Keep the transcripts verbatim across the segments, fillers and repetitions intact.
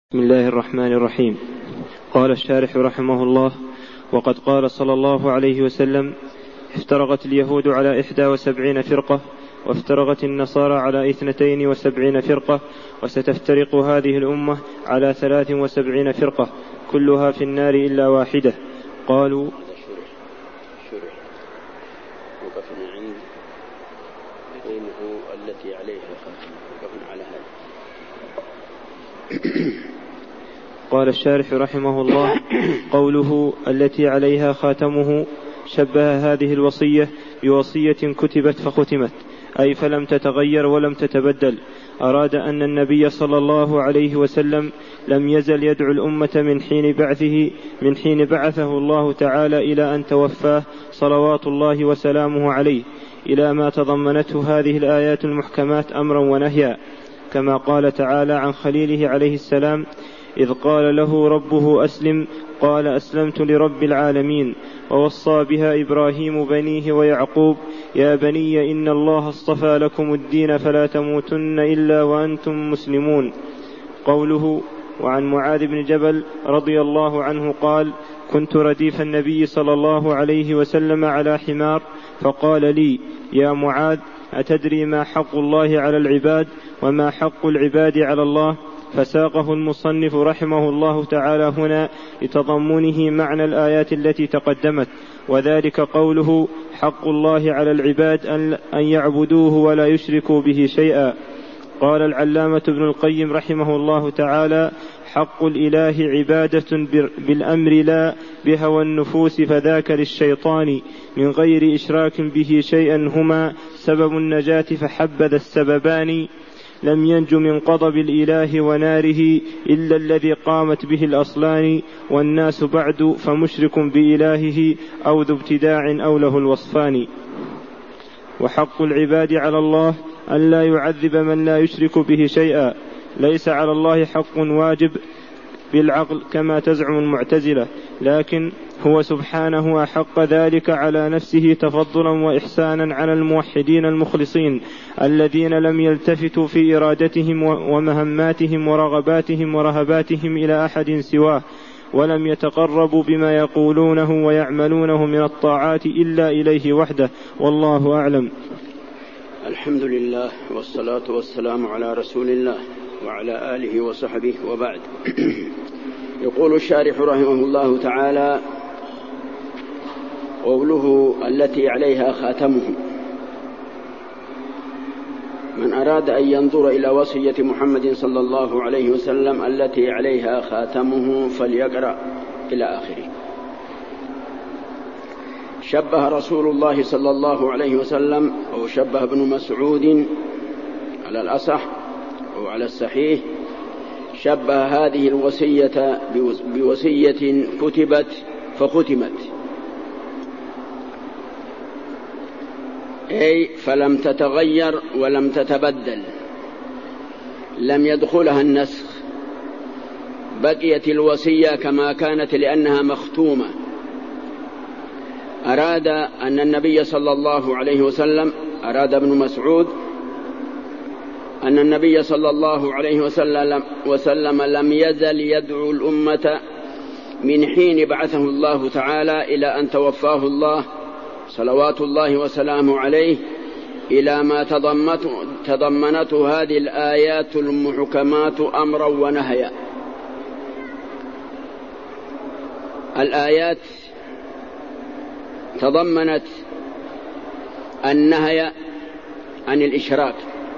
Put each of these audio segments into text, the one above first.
بسم الله الرحمن الرحيم. قال الشارح رحمه الله: وقد قال صلى الله عليه وسلم: افترقت اليهود على إحدى وسبعين فرقة، وافترقت النصارى على اثنتين وسبعين فرقة، وستفترق هذه الأمة على ثلاث وسبعين فرقة، كلها في النار إلا واحدة. قالوا: وقفنا عند قوله التي عليها خاتم، وقفنا على هذا. قال الشارح رحمه الله: قوله التي عليها خاتمه شبه هذه الوصية بوصية كتبت فختمت، أي فلم تتغير ولم تتبدل. أراد أن النبي صلى الله عليه وسلم لم يزل يدعو الأمة من حين بعثه من حين بعثه الله تعالى إلى أن توفاه صلوات الله وسلامه عليه، إلى ما تضمنته هذه الآيات المحكمات أمرا ونهيا، كما قال تعالى عن خليله عليه السلام: إذ قال له ربه أسلم قال أسلمت لرب العالمين. ووصى بها إبراهيم بنيه ويعقوب: يا بني إن الله اصطفى لكم الدين فلا تموتن إلا وأنتم مسلمون. قوله: وعن معاذ بن جبل رضي الله عنه قال: كنت رديف النبي صلى الله عليه وسلم على حمار، فقال لي: يا معاذ، أتدري ما حق الله على العباد وما حق العباد على الله؟ فساقه المصنف رحمه الله تعالى هنا لتضمنه معنى الآيات التي تقدمت، وذلك قوله: حق الله على العباد أن يعبدوه ولا يشركوا به شيئا. قال العلامة ابن القيم رحمه الله تعالى: حق الإله عبادة بالأمر لا بهوى النفوس، فذاك للشيطان من غير إشراك به شيئا هما سبب النجاة، فحبذا السببان. لم ينج من غضب الإله وناره إلا الذي قامت به الأصلان، والناس بعد فمشرك بإلهه أو ذو ابتداع أو له الوصفان. وحق العباد على الله أن لا يعذب من لا يشرك به شيئا. ليس على الله حق واجب بالعقل كما تزعم المعتزلة، لكن هو سبحانه أحق ذلك على نفسه تفضلا وإحسانا على الموحدين المخلصين الذين لم يلتفتوا في إرادتهم ومهماتهم ورغباتهم ورهباتهم إلى أحد سواه، ولم يتقربوا بما يقولونه ويعملونه من الطاعات إلا إليه وحده، والله أعلم. الحمد لله والصلاة والسلام على رسول الله وعلى آله وصحبه، وبعد. يقول الشارح رحمه الله تعالى: قوله التي عليها خاتمه. من أراد أن ينظر إلى وصية محمد صلى الله عليه وسلم التي عليها خاتمه فليقرأ إلى آخره. شبه رسول الله صلى الله عليه وسلم، أو شبه ابن مسعود على الأصح أو على الصحيح، شبه هذه الوصية بوصية كتبت فختمت، أي فلم تتغير ولم تتبدل، لم يدخلها النسخ، بقيت الوصية كما كانت لأنها مختومة. أراد أن النبي صلى الله عليه وسلم أراد ابن مسعود أن النبي صلى الله عليه وسلم, وسلم لم يزل يدعو الأمة من حين بعثه الله تعالى إلى أن توفاه الله صلوات الله وسلامه عليه، إلى ما تضمنته هذه الآيات المحكمات أمرا ونهيا. الآيات تضمنت النهي عن الإشراك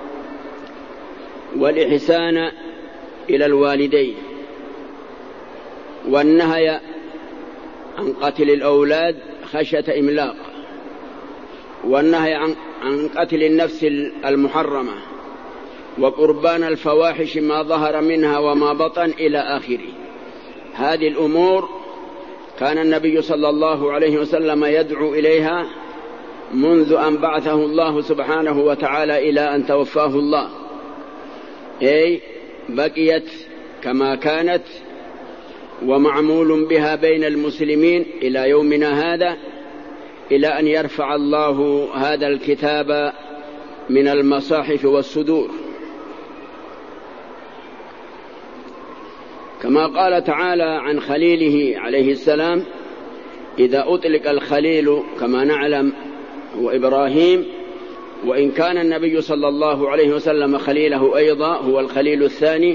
والإحسان إلى الوالدين، والنهي عن قتل الأولاد خشية إملاق، والنهي عن قتل النفس المحرمة، وقربان الفواحش ما ظهر منها وما بطن إلى آخره. هذه الأمور كان النبي صلى الله عليه وسلم يدعو إليها منذ أن بعثه الله سبحانه وتعالى إلى أن توفاه الله، أي بقيت كما كانت ومعمول بها بين المسلمين إلى يومنا هذا، إلى أن يرفع الله هذا الكتاب من المصاحف والصدور. كما قال تعالى عن خليله عليه السلام: إذا أطلق الخليل كما نعلم هو إبراهيم، وإن كان النبي صلى الله عليه وسلم خليله أيضا هو الخليل الثاني.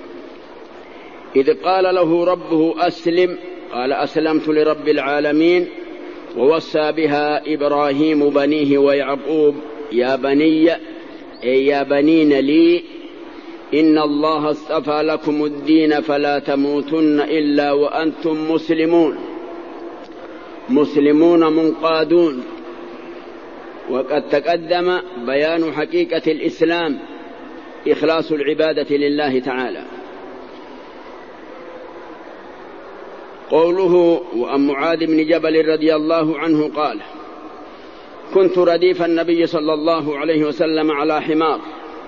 إذ قال له ربه أسلم قال أسلمت لرب العالمين، ووصى بها إبراهيم بنيه ويعقوب: يا بني أي يا بنين لي إن الله اصطفى لكم الدين فلا تموتن إلا وأنتم مسلمون، مسلمون منقادون. وقد تقدم بيان حقيقة الإسلام إخلاص العبادة لله تعالى. قوله: وعن معاذ بن جبل رضي الله عنه قال: كنت رديف النبي صلى الله عليه وسلم على حمار،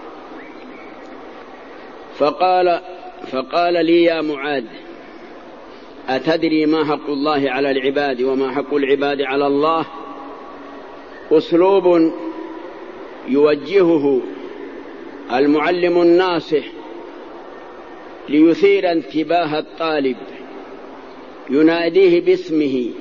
فقال فقال لي: يا معاذ، أتدري ما حق الله على العباد وما حق العباد على الله؟ أسلوب يوجهه المعلم الناصح ليثير انتباه الطالب، يناديه باسمه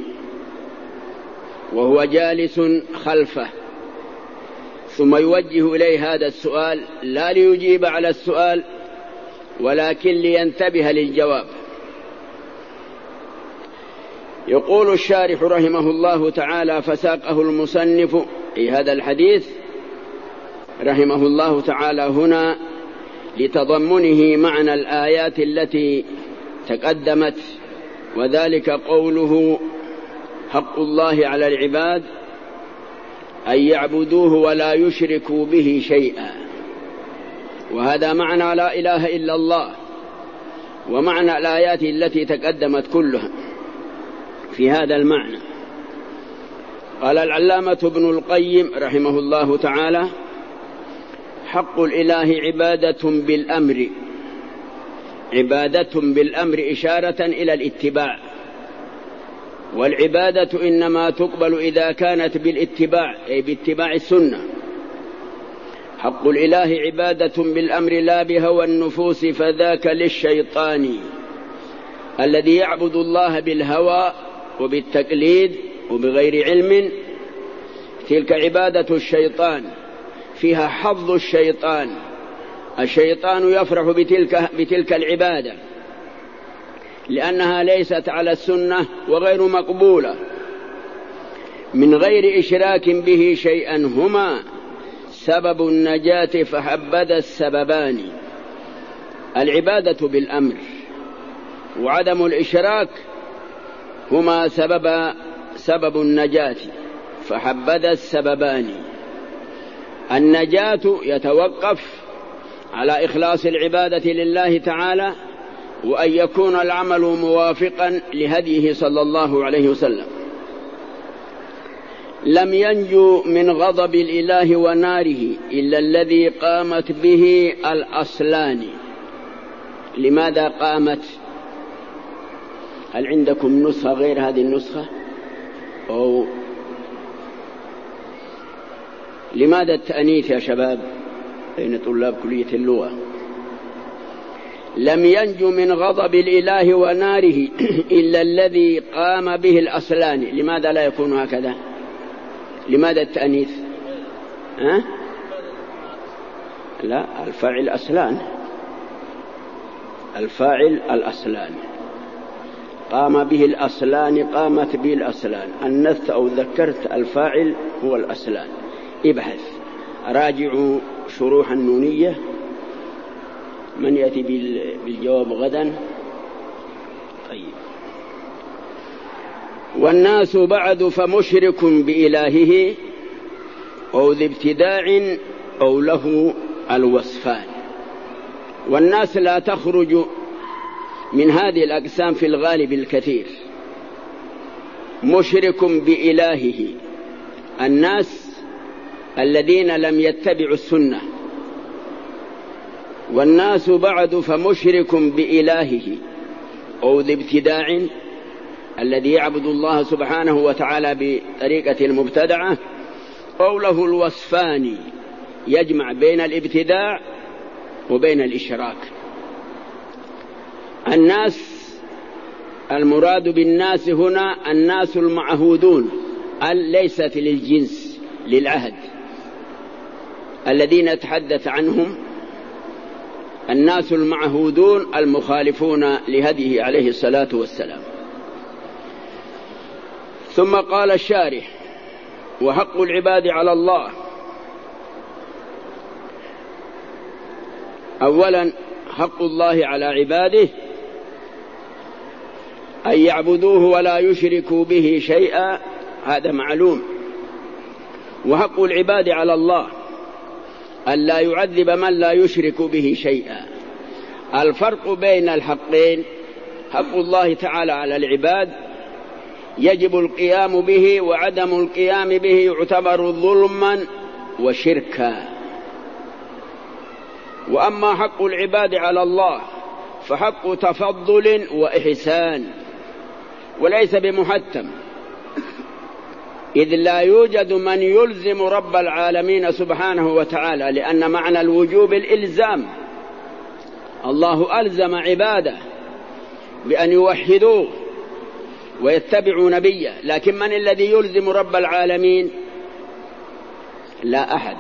وهو جالس خلفه، ثم يوجه إليه هذا السؤال لا ليجيب على السؤال ولكن لينتبه للجواب. يقول الشارح رحمه الله تعالى: فساقه المصنف أي هذا الحديث رحمه الله تعالى هنا لتضمنه معنى الآيات التي تقدمت، وذلك قوله: حق الله على العباد أن يعبدوه ولا يشركوا به شيئا. وهذا معنى لا إله إلا الله، ومعنى الآيات التي تقدمت كلها في هذا المعنى. قال العلامة ابن القيم رحمه الله تعالى: حق الإله عبادة بالأمر، عبادة بالأمر إشارة إلى الاتباع، والعبادة إنما تقبل إذا كانت بالاتباع أي باتباع السنة. حق الإله عبادة بالأمر لا بهوى النفوس، فذاك للشيطان الذي يعبد الله بالهوى وبالتقليد وبغير علم. تلك عبادة الشيطان، فيها حظ الشيطان، الشيطان يفرح بتلك, بتلك العبادة لأنها ليست على السنة وغير مقبولة من غير إشراك به شيئا، هما سبب النجاة فحبذا السببان: العبادة بالأمر وعدم الإشراك هما سبب سبب النجاة فحبذا السببان. النجاة يتوقف على إخلاص العبادة لله تعالى، وأن يكون العمل موافقا لهديه صلى الله عليه وسلم. لم ينجو من غضب الإله وناره إلا الذي قامت به الأصلان. لماذا قامت؟ هل عندكم نسخة غير هذه النسخة؟ أو لماذا التأنيث يا شباب بين طلاب كلية اللغة؟ لم ينجو من غضب الإله وناره إلا الذي قام به الأصلان. لماذا لا يكون هكذا؟ لماذا التأنيث؟ أه؟ لا، الفاعل أصلان، الفاعل الأصلان، قام به الأصلان، قامت به الأصلان. أنثت أو ذكرت الفاعل هو الأصلان. ابحث، راجعوا شروح النونية، من يأتي بالجواب غدا. طيب. والناس بعد فمشرك بإلهه أو ذي ابتداع أو له الوصفان. والناس لا تخرج من هذه الأقسام في الغالب الكثير. مشرك بإلهه الناس الذين لم يتبعوا السنة. والناس بعد فمشرك بإلهه أو ذي ابتداع الذي يعبد الله سبحانه وتعالى بطريقة المبتدعة، أو له الوصفان يجمع بين الابتداع وبين الإشراك. الناس المراد بالناس هنا الناس المعهودون، ليست للجنس، للعهد، الذين نتحدث عنهم الناس المعهودون المخالفون لهديه عليه الصلاة والسلام. ثم قال الشارح: وحق العباد على الله. أولا حق الله على عباده أن يعبدوه ولا يشركوا به شيئا، هذا معلوم. وحق العباد على الله أن لا يعذب من لا يشرك به شيئا. الفرق بين الحقين: حق الله تعالى على العباد يجب القيام به، وعدم القيام به يعتبر ظلما وشركا. وأما حق العباد على الله فحق تفضل وإحسان، وليس بمحتم، إذ لا يوجد من يلزم رب العالمين سبحانه وتعالى، لأن معنى الوجوب الإلزام. الله ألزم عباده بأن يوحدوه ويتبعوا نبيه، لكن من الذي يلزم رب العالمين؟ لا أحد.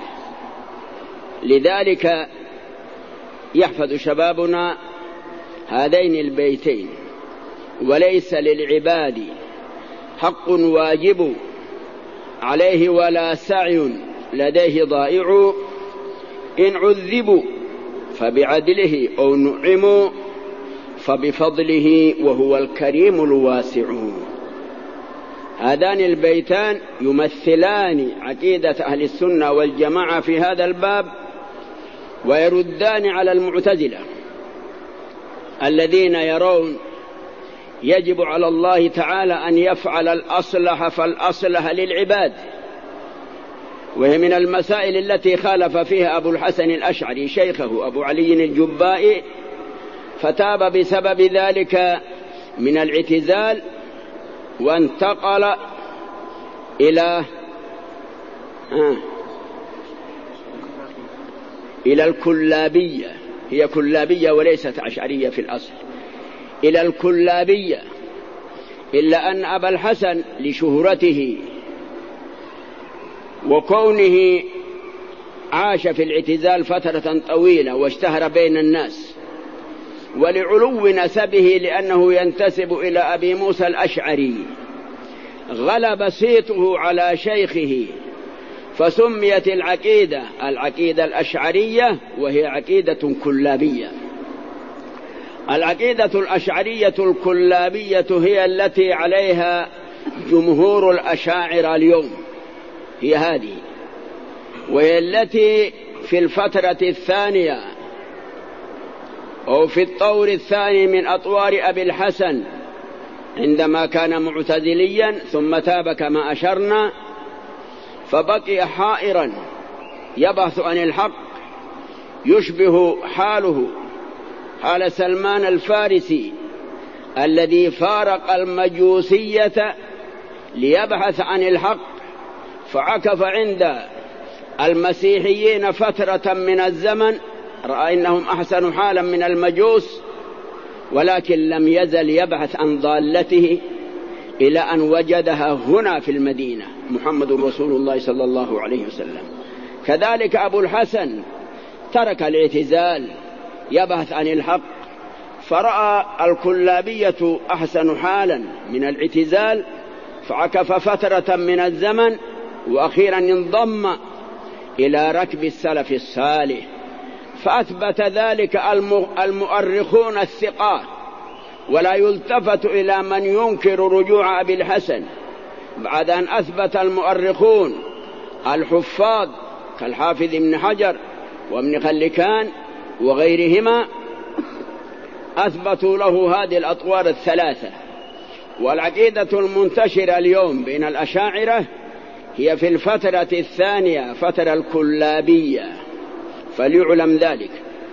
لذلك يحفظ شبابنا هذين البيتين: وليس للعباد حق واجب عليه ولا سعي لديه ضائع، إن عذبوا فبعدله أو نعموا فبفضله وهو الكريم الواسع. هذان البيتان يمثلان عقيدة أهل السنة والجماعة في هذا الباب، ويردان على المعتزلة الذين يرون يجب على الله تعالى أن يفعل الأصلح فالأصلح للعباد، وهي من المسائل التي خالف فيها أبو الحسن الأشعري شيخه أبو علي الجبائي، فتاب بسبب ذلك من الاعتزال وانتقل إلى آه إلى الكلابية. هي كلابية وليست أشعرية في الأصل، إلى الكلابية. إلا أن أبا الحسن لشهرته وكونه عاش في الاعتزال فترة طويلة واشتهر بين الناس، ولعلو نسبه لأنه ينتسب إلى أبي موسى الأشعري، غلب صيته على شيخه، فسميت العقيدة العقيدة الأشعرية، وهي عقيدة كلابية. العقيدة الأشعرية الكلابية هي التي عليها جمهور الأشاعرة اليوم، هي هذه، وهي التي في الفترة الثانية أو في الطور الثاني من أطوار أبي الحسن، عندما كان معتزليا ثم تاب كما أشرنا، فبقي حائرا يبحث عن الحق، يشبه حاله حال سلمان الفارسي الذي فارق المجوسية ليبحث عن الحق، فعكف عند المسيحيين فترة من الزمن، رأى إنهم أحسن حالا من المجوس، ولكن لم يزل يبحث عن ضالته إلى أن وجدها هنا في المدينة، محمد رسول الله صلى الله عليه وسلم. كذلك أبو الحسن ترك الاعتزال يبحث عن الحق، فرأى الكلابية أحسن حالا من الاعتزال، فعكف فترة من الزمن، وأخيرا انضم إلى ركب السلف الصالح، فأثبت ذلك المؤرخون الثقات، ولا يلتفت إلى من ينكر رجوع أبي الحسن بعد أن أثبت المؤرخون الحفاظ كالحافظ ابن حجر وابن خلكان وغيرهما، أثبتوا له هذه الأطوار الثلاثة. والعقيدة المنتشرة اليوم بين الأشاعرة هي في الفترة الثانية، فترة الكلابية، فليعلم ذلك.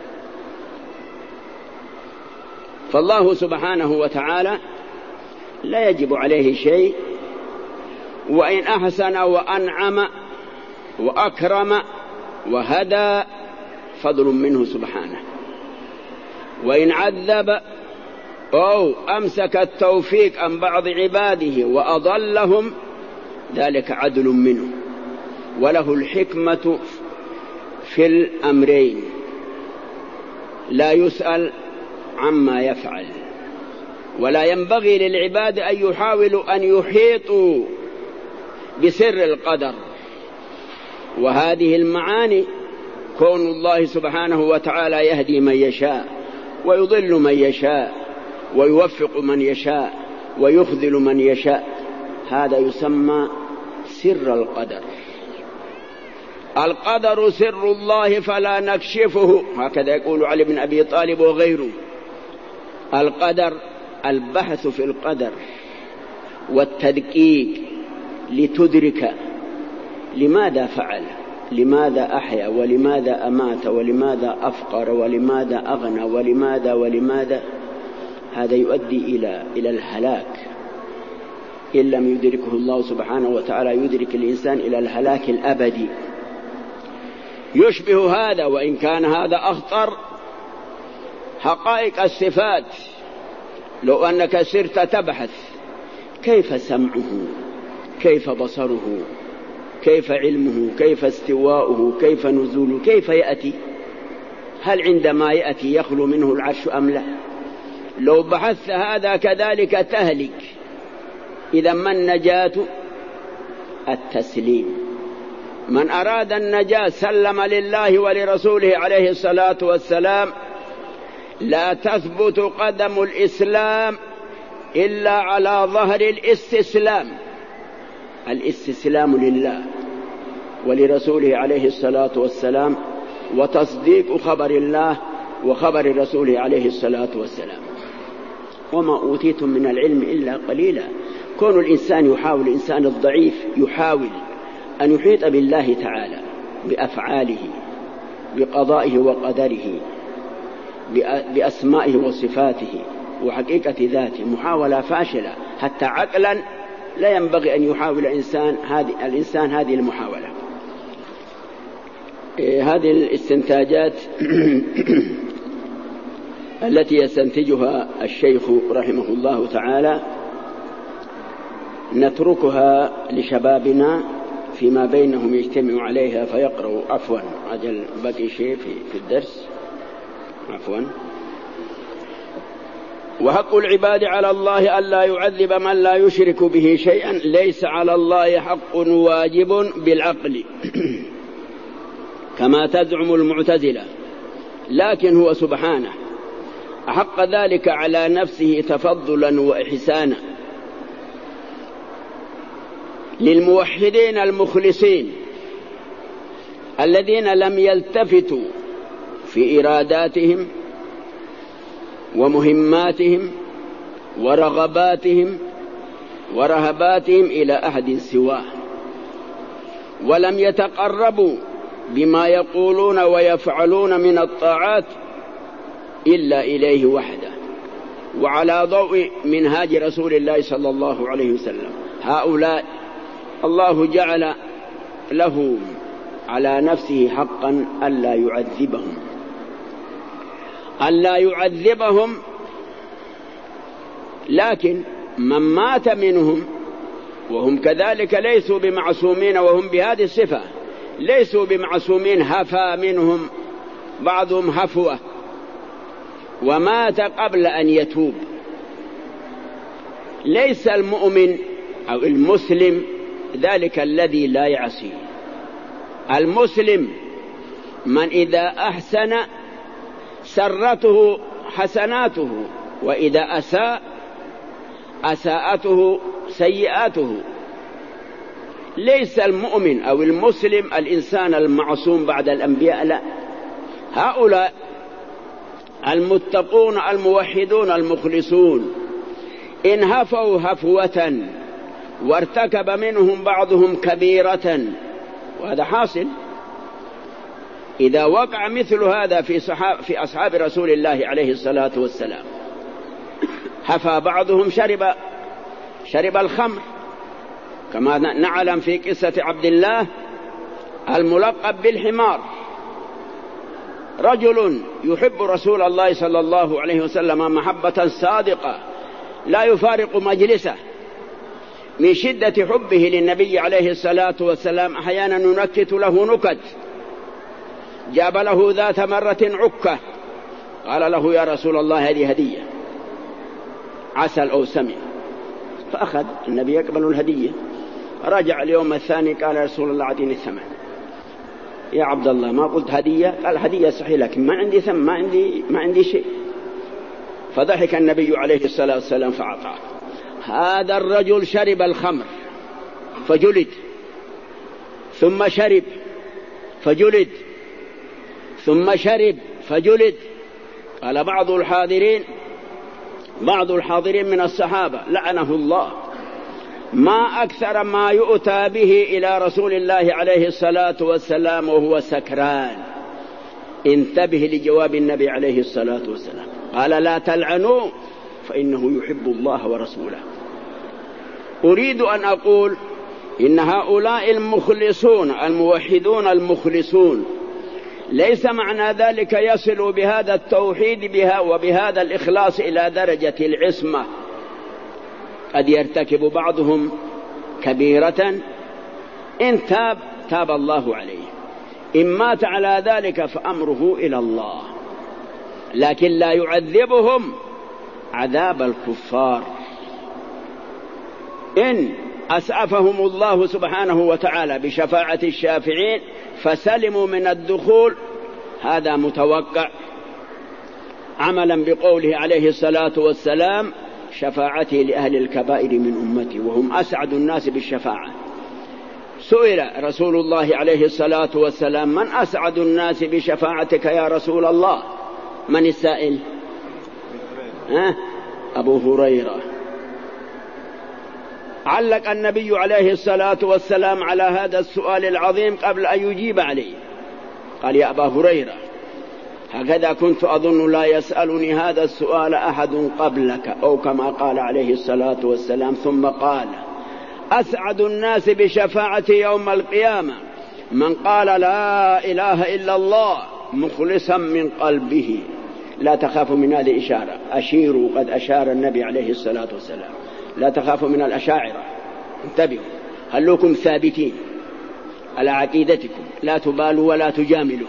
فالله سبحانه وتعالى لا يجب عليه شيء، وإن أحسن وأنعم وأكرم وهدى فضل منه سبحانه، وإن عذب أو أمسك التوفيق عن بعض عباده وأضلهم ذلك عدل منه، وله الحكمة في الأمرين، لا يسأل عما يفعل. ولا ينبغي للعباد أن يحاولوا أن يحيطوا بسر القدر. وهذه المعاني كون الله سبحانه وتعالى يهدي من يشاء ويضل من يشاء ويوفق من يشاء ويخذل من يشاء، هذا يسمى سر القدر. القدر سر الله فلا نكشفه، هكذا يقول علي بن أبي طالب وغيره. القدر البحث في القدر والتدقيق لتدرك لماذا فعل، لماذا أحيا، ولماذا أمات، ولماذا أفقر، ولماذا أغنى، ولماذا ولماذا. هذا يؤدي إلى إلى الهلاك إن لم يدركه الله سبحانه وتعالى، يدرك الإنسان إلى الهلاك الأبدي. يشبه هذا، وإن كان هذا أخطر، حقائق الصفات. لو أنك سرت تبحث كيف سمعه، كيف بصره، كيف علمه، كيف استواؤه، كيف نزوله، كيف يأتي، هل عندما يأتي يخلو منه العرش أم لا؟ لو بحثت هذا كذلك تهلك. إذا ما النجاة؟ التسليم. من أراد النجاة سلم لله ولرسوله عليه الصلاة والسلام. لا تثبت قدم الإسلام إلا على ظهر الاستسلام، الاستسلام لله ولرسوله عليه الصلاة والسلام، وتصديق خبر الله وخبر رسوله عليه الصلاة والسلام. وما أوتيتم من العلم إلا قليلا. كون الإنسان يحاول، الإنسان الضعيف يحاول أن يحيط بالله تعالى بأفعاله، بقضائه وقدره، بأسمائه وصفاته وحقيقة ذاته، محاولة فاشلة. حتى عقلا لا ينبغي أن يحاول الإنسان هذه الإنسان هذه المحاولة. هذه الاستنتاجات التي يستنتجها الشيخ رحمه الله تعالى نتركها لشبابنا فيما بينهم يجتمعوا عليها فيقرأوا. عفوا، أجل بقي شيء في, في الدرس. عفوا. وحق العباد على الله ألا يعذب من لا يشرك به شيئا. ليس على الله حق واجب بالعقل كما تزعم المعتزلة، لكن هو سبحانه أحق ذلك على نفسه تفضلا وإحسانا للموحدين المخلصين الذين لم يلتفتوا في إراداتهم ومهماتهم ورغباتهم ورهباتهم إلى أحد سواه، ولم يتقربوا بما يقولون ويفعلون من الطاعات إلا إليه وحده وعلى ضوء منهاج رسول الله صلى الله عليه وسلم. هؤلاء الله جعل له على نفسه حقا ألا يعذبهم، ألا يعذبهم. لكن من مات منهم وهم كذلك ليسوا بمعصومين، وهم بهذه الصفة ليسوا بمعصومين، هفى منهم بعضهم هفوة ومات قبل أن يتوب. ليس المؤمن أو المسلم ذلك الذي لا يعصي. المسلم من إذا أحسن سرته حسناته، وإذا أساء أساءته سيئاته. ليس المؤمن أو المسلم الإنسان المعصوم بعد الأنبياء، لا. هؤلاء المتقون الموحدون المخلصون إن هفوا هفوة وارتكب منهم بعضهم كبيرة، وهذا حاصل إذا وقع مثل هذا في, في أصحاب رسول الله عليه الصلاة والسلام. هفى بعضهم شرب, شرب الخمر كما نعلم في قصة عبد الله الملقب بالحمار. رجل يحب رسول الله صلى الله عليه وسلم محبة صادقة لا يفارق مجلسه من شدة حبه للنبي عليه الصلاة والسلام، أحيانا ننكت له نكت. جاب له ذات مرة عكة، قال له يا رسول الله هذه هدية، عسل أو سمع، فأخذ النبي يقبل الهدية. رجع اليوم الثاني قال يا رسول الله أعطيني الثمن. يا عبد الله ما قلت هدية؟ قال هدية صحيح لكن ما عندي ثمن، ما عندي ما عندي شيء. فضحك النبي عليه الصلاة والسلام فأعطاه. هذا الرجل شرب الخمر فجلد، ثم شرب فجلد، ثم شرب فجلد. قال بعض الحاضرين بعض الحاضرين من الصحابة لعنه الله، ما أكثر ما يؤتى به إلى رسول الله عليه الصلاة والسلام وهو سكران. انتبه لجواب النبي عليه الصلاة والسلام، قال لا تلعنوا فإنه يحب الله ورسوله. أريد أن أقول إن هؤلاء المخلصون الموحدون المخلصون ليس معنى ذلك يصلوا بهذا التوحيد بها وبهذا الإخلاص إلى درجة العصمة. قد يرتكب بعضهم كبيرة، إن تاب تاب الله عليه، إن مات على ذلك فأمره إلى الله، لكن لا يعذبهم عذاب الكفار. إن أسعفهم الله سبحانه وتعالى بشفاعة الشافعين فسلموا من الدخول، هذا متوقع، عملا بقوله عليه الصلاة والسلام شفاعتي لأهل الكبائر من أمتي وهم أسعد الناس بالشفاعة. سئل رسول الله عليه الصلاة والسلام من أسعد الناس بشفاعتك يا رسول الله؟ من السائل؟ ها؟ أبو هريرة. علق النبي عليه الصلاة والسلام على هذا السؤال العظيم قبل أن يجيب عليه، قال يا أبا هريرة هكذا كنت أظن لا يسألني هذا السؤال أحد قبلك، أو كما قال عليه الصلاة والسلام. ثم قال أسعد الناس بشفاعتي يوم القيامة من قال لا إله إلا الله مخلصا من قلبه. لا تخافوا من هذه الإشارة، أشيروا، قد أشار النبي عليه الصلاة والسلام. لا تخافوا من الأشاعرة، انتبهوا، خلوكم ثابتين على عقيدتكم، لا تبالوا ولا تجاملوا.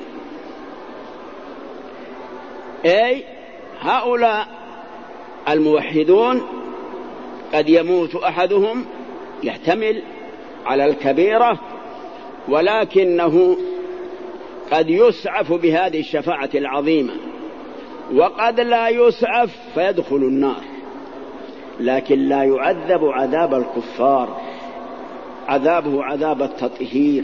أي هؤلاء الموحدون قد يموت أحدهم، يحتمل على الكبيرة، ولكنه قد يسعف بهذه الشفاعة العظيمة، وقد لا يسعف فيدخل النار، لكن لا يعذب عذاب الكفار، عذابه عذاب التطهير.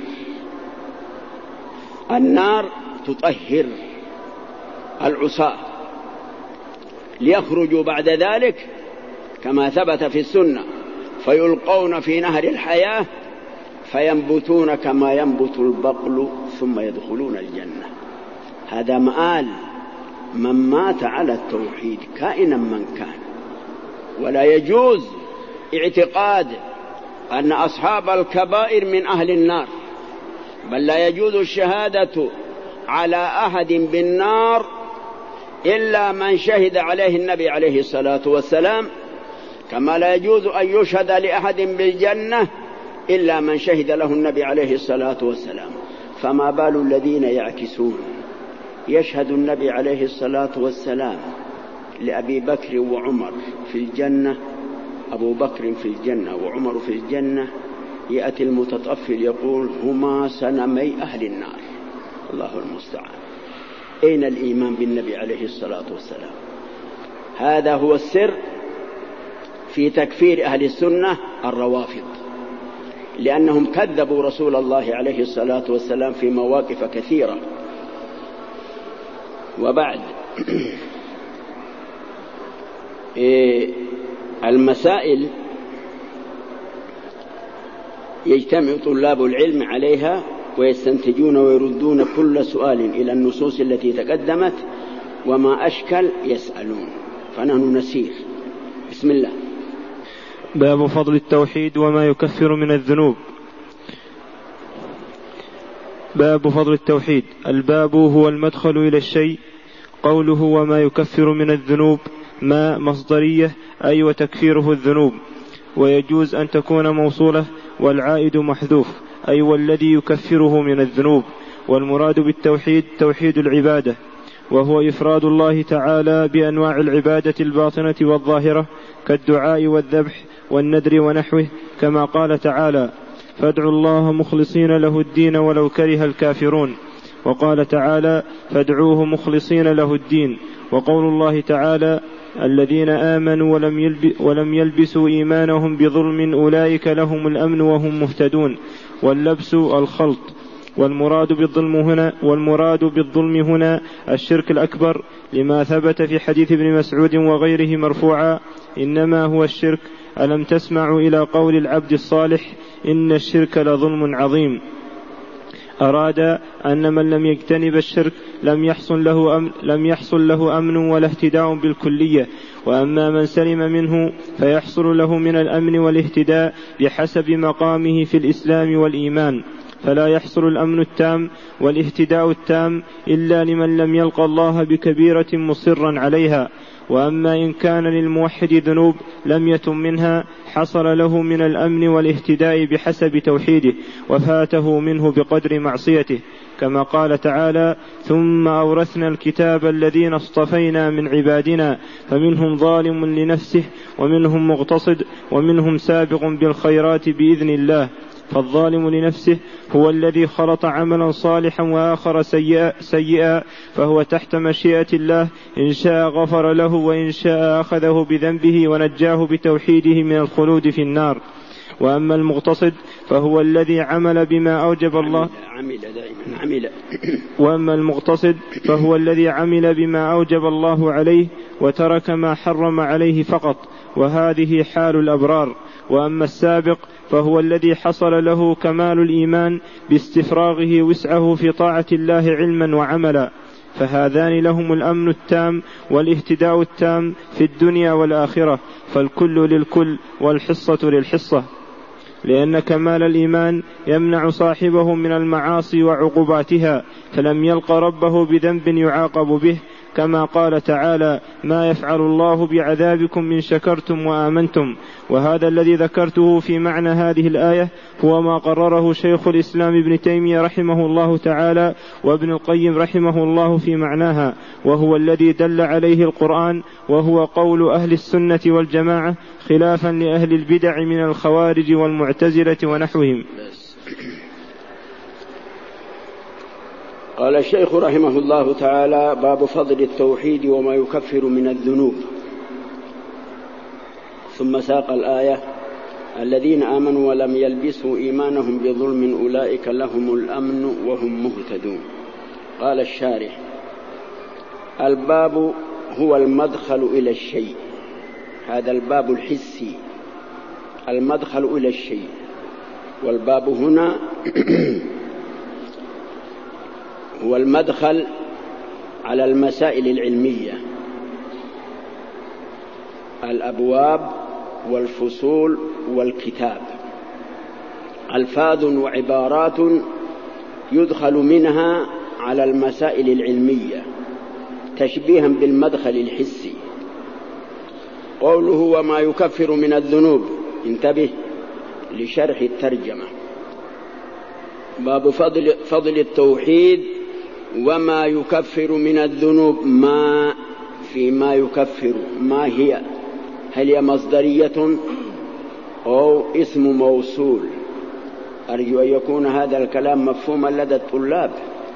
النار تطهر العصاة ليخرجوا بعد ذلك كما ثبت في السنة فيلقون في نهر الحياة فينبتون كما ينبت البقل ثم يدخلون الجنة. هذا مآل من مات على التوحيد كائنا من كان. ولا يجوز اعتقاد أن أصحاب الكبائر من أهل النار، بل لا يجوز الشهادة على أحد بالنار إلا من شهد عليه النبي عليه الصلاة والسلام، كما لا يجوز أن يشهد لأحد بالجنة إلا من شهد له النبي عليه الصلاة والسلام. فما بال الذين يعكسون، يشهد النبي عليه الصلاة والسلام لأبي بكر وعمر في الجنة، أبو بكر في الجنة وعمر في الجنة، يأتي المتطفل يقول هما سنمي أهل النار. الله المستعان. أين الإيمان بالنبي عليه الصلاة والسلام؟ هذا هو السر في تكفير أهل السنة الروافض، لأنهم كذبوا رسول الله عليه الصلاة والسلام في مواقف كثيرة. وبعد المسائل يجتمع طلاب العلم عليها ويستنتجون ويردون كل سؤال إلى النصوص التي تقدمت، وما أشكل يسألون، فنحن نسير. بسم الله. باب فضل التوحيد وما يكفر من الذنوب. باب فضل التوحيد. الباب هو المدخل إلى الشيء. قوله وما يكفر من الذنوب ما مصدرية أي وتكفيره الذنوب، ويجوز أن تكون موصولة والعائد محذوف أي والذي يكفره من الذنوب. والمراد بالتوحيد توحيد العبادة، وهو إفراد الله تعالى بأنواع العبادة الباطنة والظاهرة كالدعاء والذبح والنذر ونحوه، كما قال تعالى فادعوا الله مخلصين له الدين ولو كره الكافرون. وقال تعالى فادعوه مخلصين له الدين. وقول الله تعالى الذين آمنوا ولم, يلب ولم يلبسوا إيمانهم بظلم أولئك لهم الأمن وهم مهتدون. واللبس الخلط. والمراد بالظلم هنا والمراد بالظلم هنا الشرك الأكبر، لما ثبت في حديث ابن مسعود وغيره مرفوعا إنما هو الشرك ألم تسمعوا إلى قول العبد الصالح إن الشرك لظلم عظيم. أراد أن من لم يجتنب الشرك لم يحصل له أمن, لم يحصل له أمن ولا اهتداء بالكلية، وأما من سلم منه فيحصل له من الأمن والاهتداء بحسب مقامه في الإسلام والإيمان، فلا يحصل الأمن التام والاهتداء التام إلا لمن لم يلقى الله بكبيرة مصرا عليها. وأما إن كان للموحد ذنوب لم يتم منها حصل له من الأمن والاهتداء بحسب توحيده وفاته منه بقدر معصيته، كما قال تعالى ثم أورثنا الكتاب الذين اصطفينا من عبادنا فمنهم ظالم لنفسه ومنهم مقتصد ومنهم سابق بالخيرات بإذن الله. فالظالم لنفسه هو الذي خلط عملا صالحا وآخر سيئا, سيئا فهو تحت مشيئة الله، إن شاء غفر له وإن شاء أخذه بذنبه ونجاه بتوحيده من الخلود في النار. وأما المقتصد فهو الذي عمل بما أوجب الله عمل دائما عمل وأما المقتصد فهو الذي عمل بما أوجب الله عليه وترك ما حرم عليه فقط، وهذه حال الأبرار. وأما السابق فهو الذي حصل له كمال الإيمان باستفراغه وسعه في طاعة الله علما وعملا، فهذان لهم الأمن التام والاهتداء التام في الدنيا والآخرة، فالكل للكل والحصة للحصة، لأن كمال الإيمان يمنع صاحبه من المعاصي وعقوباتها، فلم يلق ربه بذنب يعاقب به، كما قال تعالى ما يفعل الله بعذابكم إن شكرتم وآمنتم. وهذا الذي ذكرته في معنى هذه الآية هو ما قرره شيخ الإسلام ابن تيمية رحمه الله تعالى وابن القيم رحمه الله في معناها، وهو الذي دل عليه القرآن، وهو قول أهل السنة والجماعة خلافا لأهل البدع من الخوارج والمعتزلة ونحوهم. قال الشيخ رحمه الله تعالى باب فضل التوحيد وما يكفر من الذنوب، ثم ساق الآية الذين آمنوا ولم يلبسوا إيمانهم بظلم أولئك لهم الأمن وهم مهتدون. قال الشارح الباب هو المدخل إلى الشيء، هذا الباب الحسي المدخل إلى الشيء، والباب هنا هو المدخل على المسائل العلمية، الأبواب والفصول والكتاب، ألفاظ وعبارات يدخل منها على المسائل العلمية تشبيها بالمدخل الحسي. قوله وما يكفر من الذنوب، انتبه لشرح الترجمة. باب فضل, فضل التوحيد وما يكفر من الذنوب. ما فيما يكفر ما هي؟ هل هي مصدرية أو اسم موصول؟ أرجو أن يكون هذا الكلام مفهوما لدى الطلاب.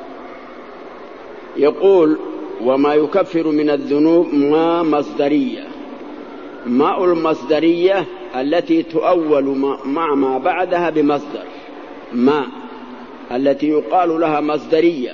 يقول وما يكفر من الذنوب ما مصدرية. ما المصدرية التي تؤول مع ما بعدها بمصدر، ما التي يقال لها مصدرية،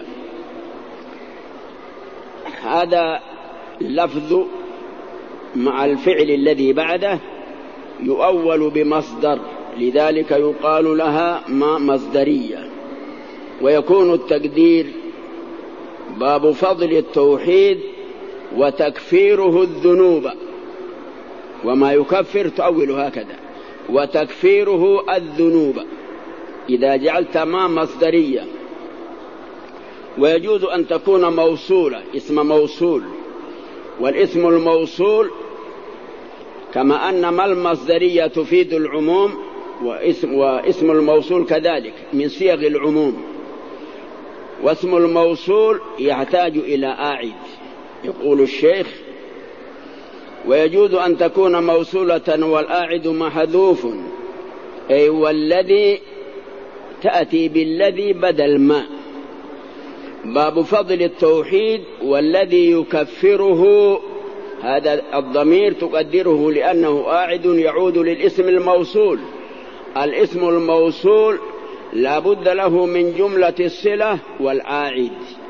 هذا لفظ مع الفعل الذي بعده يؤول بمصدر، لذلك يقال لها ما مصدرية. ويكون التقدير باب فضل التوحيد وتكفيره الذنوب. وما يكفر تؤول هكذا، وتكفيره الذنوب. إذا جعلت ما مصدرية ويجوز أن تكون موصولة اسم موصول، والاسم الموصول كما أن ما المصدرية تفيد العموم واسم, واسم الموصول كذلك من صيغ العموم، واسم الموصول يحتاج إلى أعد. يقول الشيخ: ويجوز أن تكون موصولة والأعد محذوف، أي والذي تأتي بالذي بدل ما. باب فضل التوحيد والذي يكفره، هذا الضمير تقدره لأنه أعد يعود للاسم الموصول. الاسم الموصول لا بد له من جملة الصلة والعائد.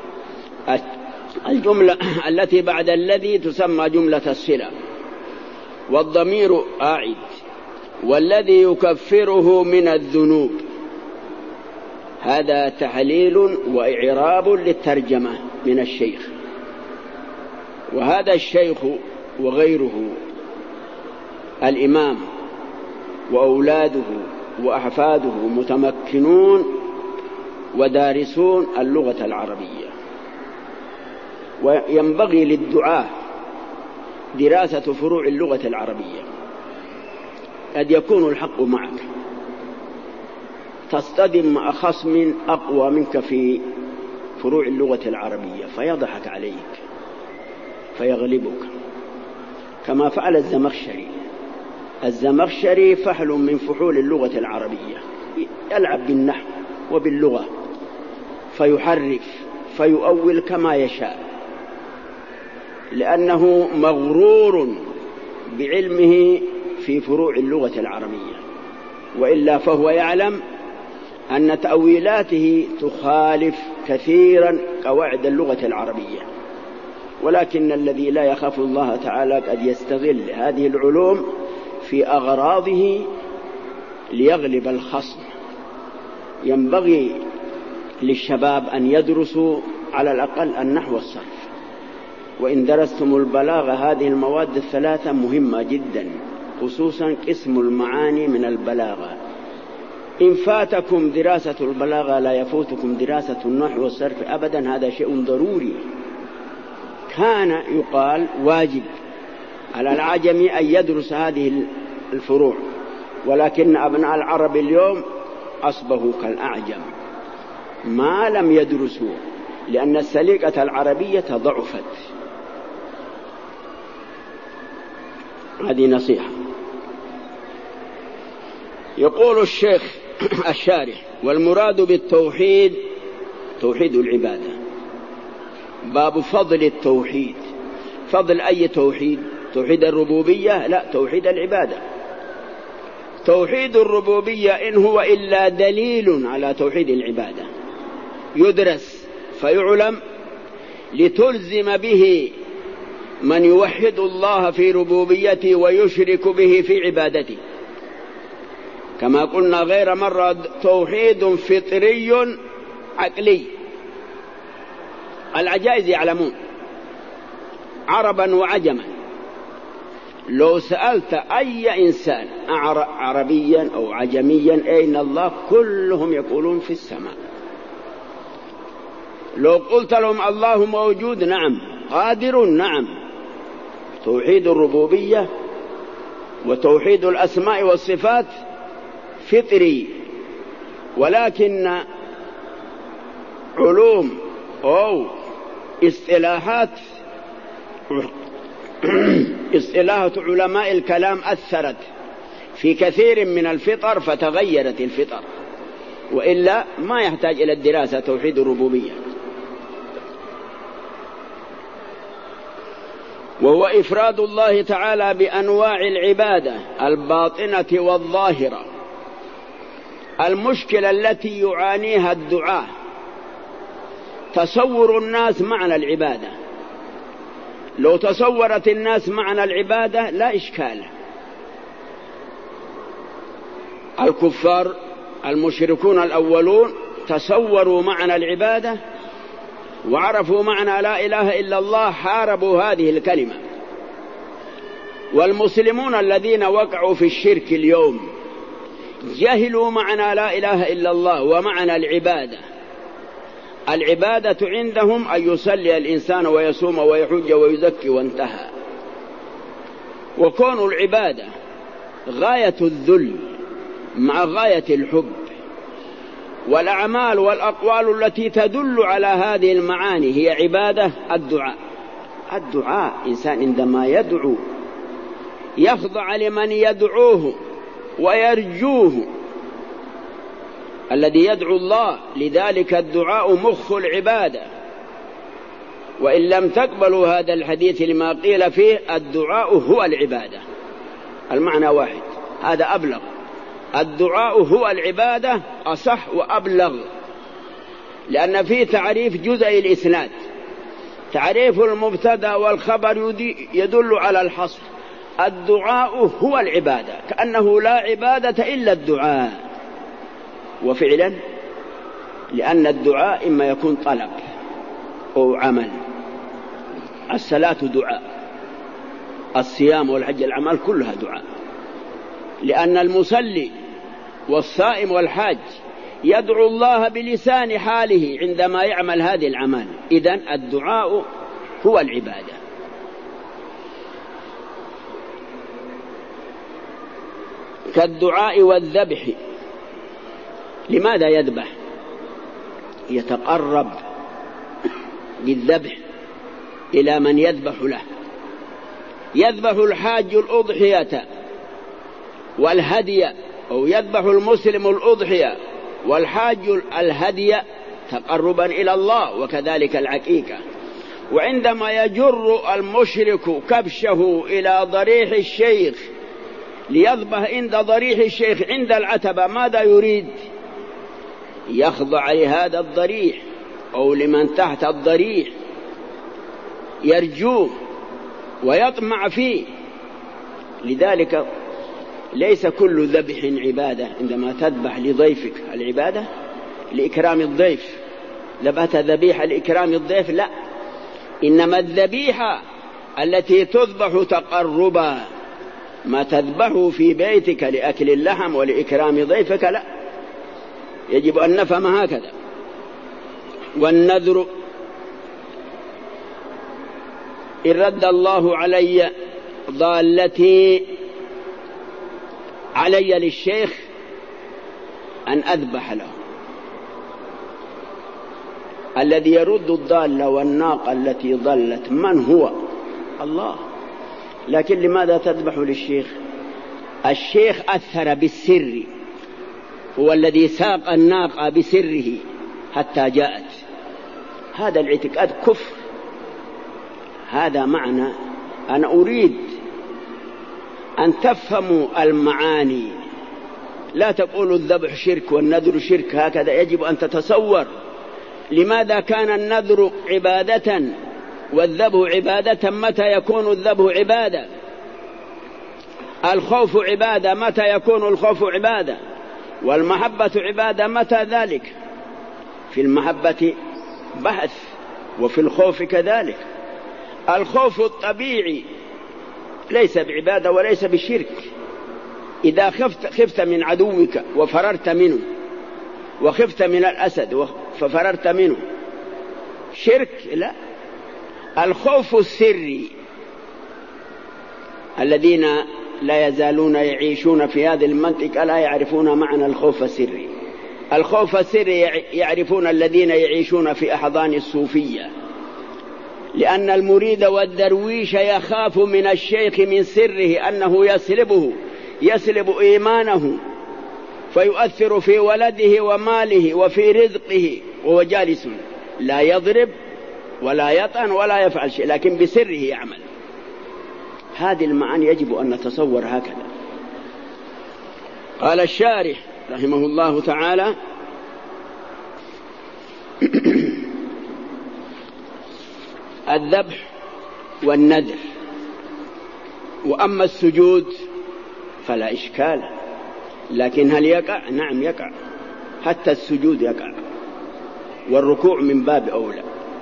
الجملة التي بعد الذي تسمى جملة الصلة، والضمير أعد. والذي يكفره من الذنوب، هذا تحليل وإعراب للترجمة من الشيخ. وهذا الشيخ وغيره الإمام وأولاده وأحفاده متمكنون ودارسون اللغة العربية، وينبغي للدعاة دراسة فروع اللغة العربية. قد يكون الحق معك، تصطدم مع خصم أقوى منك في فروع اللغة العربية فيضحك عليك فيغلبك، كما فعل الزمخشري. الزمخشري فحل من فحول اللغة العربية، يلعب بالنحو وباللغة فيحرف فيؤول كما يشاء، لأنه مغرور بعلمه في فروع اللغة العربية، وإلا فهو يعلم أن تأويلاته تخالف كثيرا قواعد اللغة العربية. ولكن الذي لا يخاف الله تعالى قد يستغل هذه العلوم في أغراضه ليغلب الخصم. ينبغي للشباب أن يدرسوا على الأقل النحو والصرف، وإن درستم البلاغة هذه المواد الثلاثة مهمة جدا، خصوصا قسم المعاني من البلاغة. إن فاتكم دراسة البلاغة لا يفوتكم دراسة النحو والصرف أبدا، هذا شيء ضروري. كان يقال واجب على العجم أن يدرس هذه الفروع، ولكن أبناء العرب اليوم أصبحوا كالأعجم ما لم يدرسوا، لأن السليقة العربية ضعفت. هذه نصيحة. يقول الشيخ الشارح: والمراد بالتوحيد توحيد العبادة. باب فضل التوحيد. فضل أي توحيد؟ توحيد الربوبية؟ لا، توحيد العبادة. توحيد الربوبية إن هو إلا دليل على توحيد العبادة، يدرس فيعلم لتلزم به من يوحد الله في ربوبيته ويشرك به في عبادته. كما قلنا غير مرة، توحيد فطري عقلي. العجائز يعلمون عربا وعجما. لو سألت أي إنسان عربيا أو عجميا أين الله، كلهم يقولون في السماء. لو قلت لهم الله موجود، نعم. قادر، نعم. توحيد الربوبية وتوحيد الأسماء والصفات فطري، ولكن علوم أو اصطلاحات اصطلاحات علماء الكلام أثرت في كثير من الفطر فتغيرت الفطر، وإلا ما يحتاج إلى الدراسة توحيد الربوبية. وهو إفراد الله تعالى بأنواع العبادة الباطنة والظاهرة. المشكلة التي يعانيها الدعاة تصور الناس معنى العبادة. لو تصورت الناس معنى العبادة لا إشكال. الكفار المشركون الأولون تصوروا معنى العبادة وعرفوا معنى لا إله إلا الله، حاربوا هذه الكلمة. والمسلمون الذين وقعوا في الشرك اليوم جهلوا معنى لا إله إلا الله ومعنى العبادة، العبادة عندهم أن يصلي الإنسان ويصوم ويحج ويزكي وانتهى. وكون العبادة غاية الذل مع غاية الحب، والأعمال والأقوال التي تدل على هذه المعاني هي عبادة. الدعاء الدعاء إنسان عندما يدعو يخضع لمن يدعوه ويرجوه، الذي يدعو الله، لذلك الدعاء مخ العبادة. وإن لم تقبلوا هذا الحديث لما قيل فيه، الدعاء هو العبادة، المعنى واحد، هذا أبلغ. الدعاء هو العبادة أصح وأبلغ، لأن فيه تعريف جزء الإسناد، تعريف المبتدأ والخبر يدل على الحصر. الدعاء هو العبادة، كأنه لا عبادة إلا الدعاء. وفعلا لأن الدعاء إما يكون طلب أو عمل. الصلاة دعاء، الصيام والحج الأعمال كلها دعاء، لأن المصلي والصائم والحاج يدعو الله بلسان حاله عندما يعمل هذه الأعمال. إذن الدعاء هو العبادة. كالدعاء والذبح. لماذا يذبح؟ يتقرب بالذبح إلى من يذبح له. يذبح الحاج الأضحية والهدي، أو يذبح المسلم الأضحية والحاج الهدي تقربا إلى الله، وكذلك العقيقة. وعندما يجر المشرك كبشه إلى ضريح الشيخ ليذبح عند ضريح الشيخ عند العتبة، ماذا يريد؟ يخضع لهذا الضريح أو لمن تحت الضريح، يرجوه ويطمع فيه. لذلك ليس كل ذبح عبادة. عندما تذبح لضيفك العبادة لإكرام الضيف، ذبحت ذبيحة لإكرام الضيف، لا، إنما الذبيحة التي تذبح تقربا، ما تذبحه في بيتك لأكل اللحم ولإكرام ضيفك لا، يجب أن نفهم هكذا. والنذر إن رد الله علي ضالتي علي للشيخ أن أذبح له. الذي يرد الضالة والناقة التي ضلت من هو؟ الله. لكن لماذا تذبح للشيخ؟ الشيخ أثر بالسر، هو الذي ساق الناقة بسره حتى جاءت. هذا الاعتقاد كفر. هذا معنى أنا أريد أن تفهموا المعاني، لا تقولوا الذبح شرك والنذر شرك. هكذا يجب أن تتصور لماذا كان النذر عبادة والذبح عبادة. متى يكون الذبح عبادة؟ الخوف عبادة، متى يكون الخوف عبادة؟ والمحبة عبادة، متى ذلك؟ في المحبة بحث، وفي الخوف كذلك. الخوف الطبيعي ليس بعبادة وليس بشرك. إذا خفت, خفت من عدوك وفررت منه، وخفت من الأسد ففررت منه، شرك؟ لا. الخوف السري، الذين لا يزالون يعيشون في هذه المنطقة لا يعرفون معنى الخوف السري. الخوف السري يعرفون الذين يعيشون في أحضان الصوفية، لأن المريد والدرويش يخاف من الشيخ من سره أنه يسلبه يسلب إيمانه، فيؤثر في ولده وماله وفي رزقه، وهو جالس لا يضرب ولا يطعن ولا يفعل شيء، لكن بسره يعمل. هذه المعاني يجب أن نتصور هكذا. قال الشارح رحمه الله تعالى: الذبح والنذر. وأما السجود فلا إشكال، لكن هل يقع؟ نعم يقع، حتى السجود يقع، والركوع من باب أولى.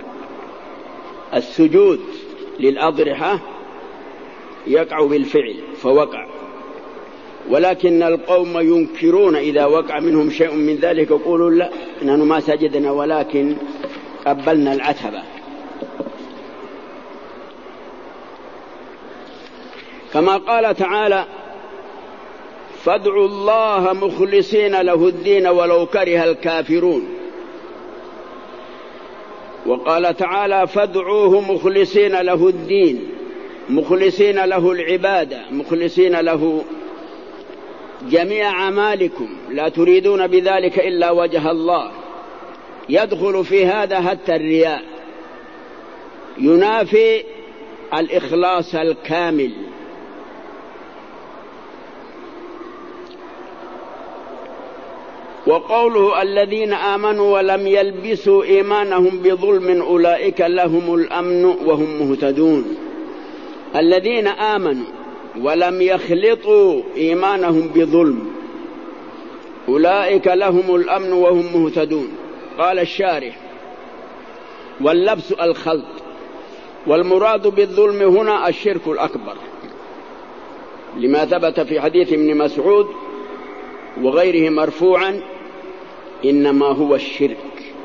السجود للأضرحة يقع بالفعل فوقع، ولكن القوم ينكرون إذا وقع منهم شيء من ذلك، يقولون لا، نحن ما سجدنا ولكن قبلنا العتبة. كما قال تعالى: فادعوا الله مخلصين له الدين ولو كره الكافرون. وقال تعالى: فادعوه مخلصين له الدين، مخلصين له العبادة، مخلصين له جميع أعمالكم، لا تريدون بذلك إلا وجه الله. يدخل في هذا حتى الرياء، ينافي الإخلاص الكامل. وقوله: الذين آمنوا ولم يلبسوا إيمانهم بظلم أولئك لهم الأمن وهم مهتدون. الذين آمنوا ولم يخلطوا إيمانهم بظلم أولئك لهم الأمن وهم مهتدون. قال الشارح: واللبس الخلط، والمراد بالظلم هنا الشرك الأكبر، لما ثبت في حديث ابن مسعود وغيره مرفوعا: إنما هو الشرك.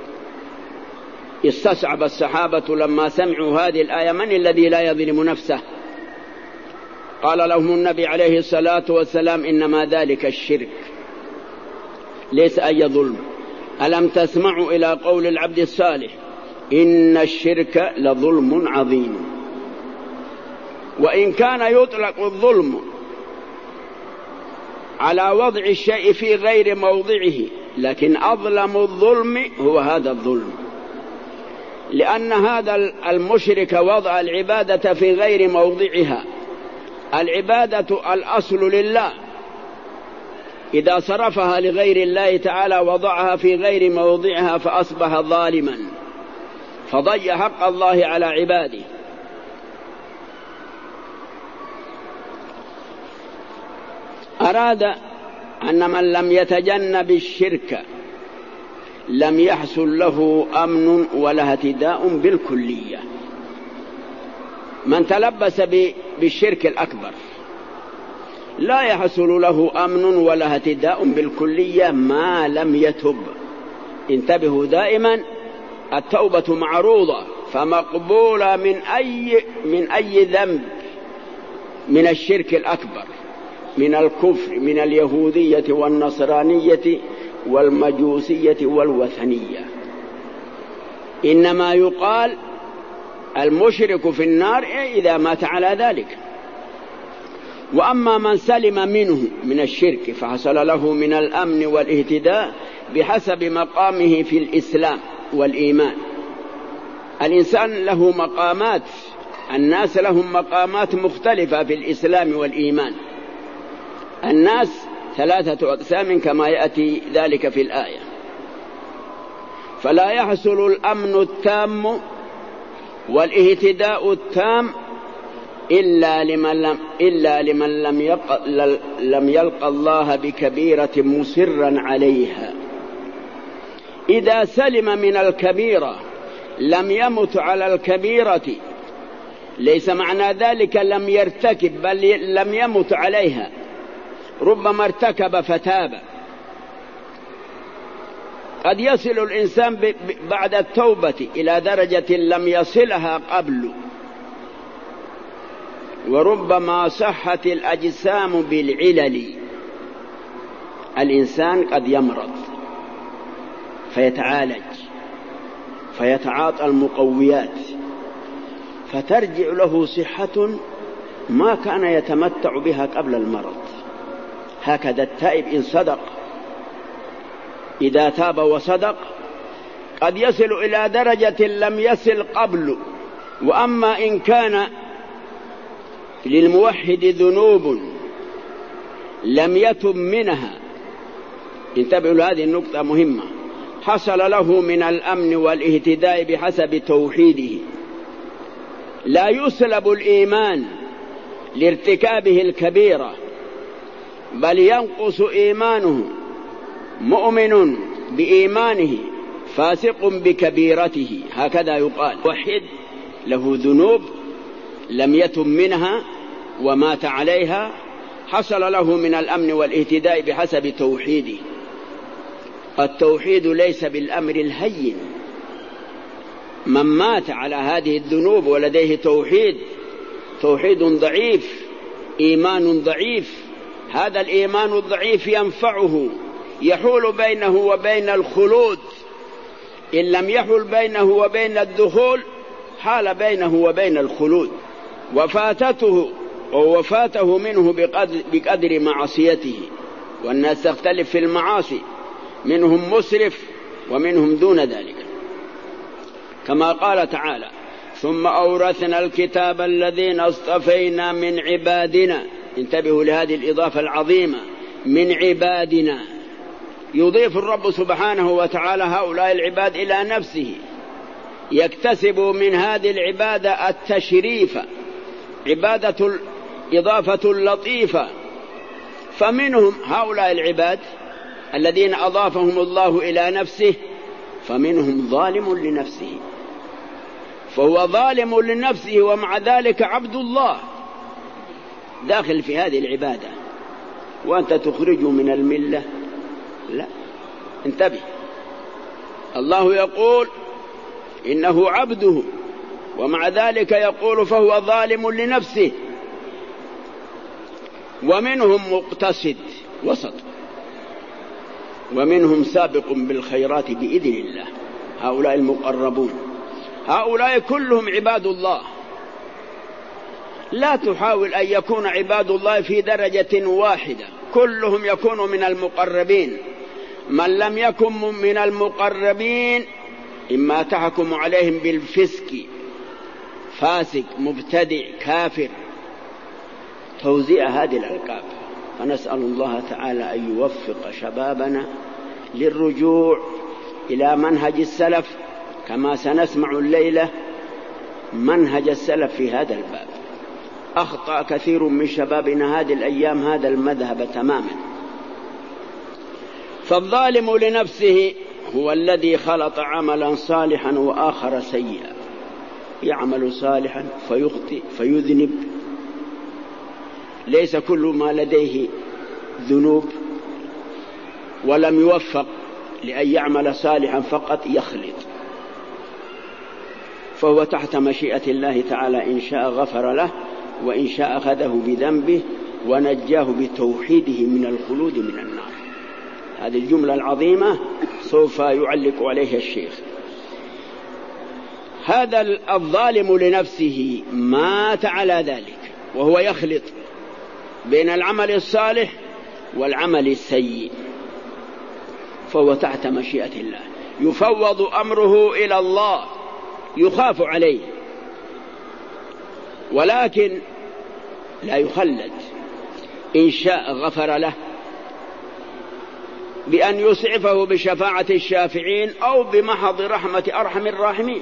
استصعب الصحابة لما سمعوا هذه الآية: من الذي لا يظلم نفسه؟ قال لهم النبي عليه الصلاة والسلام: إنما ذلك الشرك، ليس أي ظلم. ألم تسمعوا إلى قول العبد الصالح: إن الشرك لظلم عظيم. وإن كان يطلق الظلم على وضع الشيء في غير موضعه، لكن أظلم الظلم هو هذا الظلم، لأن هذا المشرك وضع العبادة في غير موضعها. العبادة الأصل لله، إذا صرفها لغير الله تعالى وضعها في غير موضعها فأصبح ظالما، فضيع حق الله على عباده. أراد أن من لم يتجنب الشرك لم يحصل له أمن ولا اهتداء بالكلية. من تلبس بالشرك الأكبر لا يحصل له أمن ولا اهتداء بالكلية ما لم يتب. انتبهوا دائما، التوبة معروضة فمقبولة من أي, من أي ذنب، من الشرك الأكبر، من الكفر، من اليهودية والنصرانية والمجوسية والوثنية. إنما يقال المشرك في النار إذا مات على ذلك. وأما من سلم منه من الشرك فحصل له من الأمن والاهتداء بحسب مقامه في الإسلام والإيمان. الإنسان له مقامات، الناس لهم مقامات مختلفة في الإسلام والإيمان. الناس ثلاثة أقسام كما يأتي ذلك في الآية. فلا يحصل الأمن التام والاهتداء التام إلا لمن لم, إلا لمن لم, يق... لم يلقى الله بكبيرة مصرا عليها. إذا سلم من الكبيرة لم يمت على الكبيرة، ليس معنى ذلك لم يرتكب، بل لم يمت عليها. ربما ارتكب فتاب. قد يصل الإنسان بعد التوبة إلى درجة لم يصلها قبل. وربما صحت الأجسام بالعلل. الإنسان قد يمرض فيتعالج فيتعاطى المقويات فترجع له صحة ما كان يتمتع بها قبل المرض. هكذا التائب إن صدق، إذا تاب وصدق قد يصل إلى درجة لم يصل قبل. وأما إن كان للموحد ذنوب لم يتب منها، انتبهوا لهذه النقطة مهمة، حصل له من الأمن والاهتداء بحسب توحيده. لا يسلب الإيمان لارتكابه الكبيرة، بل ينقص إيمانه. مؤمن بإيمانه فاسق بكبيرته، هكذا يقال. وحد له ذنوب لم يتب منها ومات عليها، حصل له من الأمن والاهتداء بحسب توحيده. التوحيد ليس بالأمر الهين، من مات على هذه الذنوب ولديه توحيد توحيد ضعيف، إيمان ضعيف، هذا الإيمان الضعيف ينفعه، يحول بينه وبين الخلود، إن لم يحول بينه وبين الدخول حال بينه وبين الخلود. وفاتته ووفاته منه بقدر, بقدر معصيته، والناس تختلف في المعاصي، منهم مسرف ومنهم دون ذلك، كما قال تعالى: ثم أورثنا الكتاب الذين اصطفينا من عبادنا. انتبهوا لهذه الإضافة العظيمة، من عبادنا، يضيف الرب سبحانه وتعالى هؤلاء العباد إلى نفسه، يكتسب من هذه العبادة التشريف، عبادة إضافة لطيفة. فمنهم هؤلاء العباد الذين أضافهم الله إلى نفسه، فمنهم ظالم لنفسه، فهو ظالم لنفسه ومع ذلك عبد الله داخل في هذه العبادة. وأنت تخرجه من الملة؟ لا، انتبه، الله يقول إنه عبده ومع ذلك يقول فهو ظالم لنفسه. ومنهم مقتصد وسط، ومنهم سابق بالخيرات بإذن الله، هؤلاء المقربون، هؤلاء كلهم عباد الله. لا تحاول أن يكون عباد الله في درجة واحدة، كلهم يكونوا من المقربين. من لم يكن من المقربين إما تحكم عليهم بالفسق، فاسق، مبتدع، كافر، توزيع هذه الألقاب. فنسأل الله تعالى أن يوفق شبابنا للرجوع إلى منهج السلف، كما سنسمع الليلة منهج السلف في هذا الباب. أخطأ كثير من شبابنا هذه الأيام هذا المذهب تماما. فالظالم لنفسه هو الذي خلط عملا صالحا وآخر سيئا، يعمل صالحا فيخطئ فيذنب، ليس كل ما لديه ذنوب، ولم يوفق لأن يعمل صالحا فقط يخلط، فهو تحت مشيئة الله تعالى، إن شاء غفر له وإن شاء أخذه بذنبه ونجاه بتوحيده من الخلود من النار. هذه الجملة العظيمة سوف يعلق عليها الشيخ. هذا الظالم لنفسه مات على ذلك وهو يخلط بين العمل الصالح والعمل السيء، فهو تحت مشيئة الله، يفوض أمره إلى الله، يخاف عليه، ولكن لا يخلد. إن شاء غفر له بأن يسعفه بشفاعة الشافعين أو بمحض رحمة أرحم الراحمين،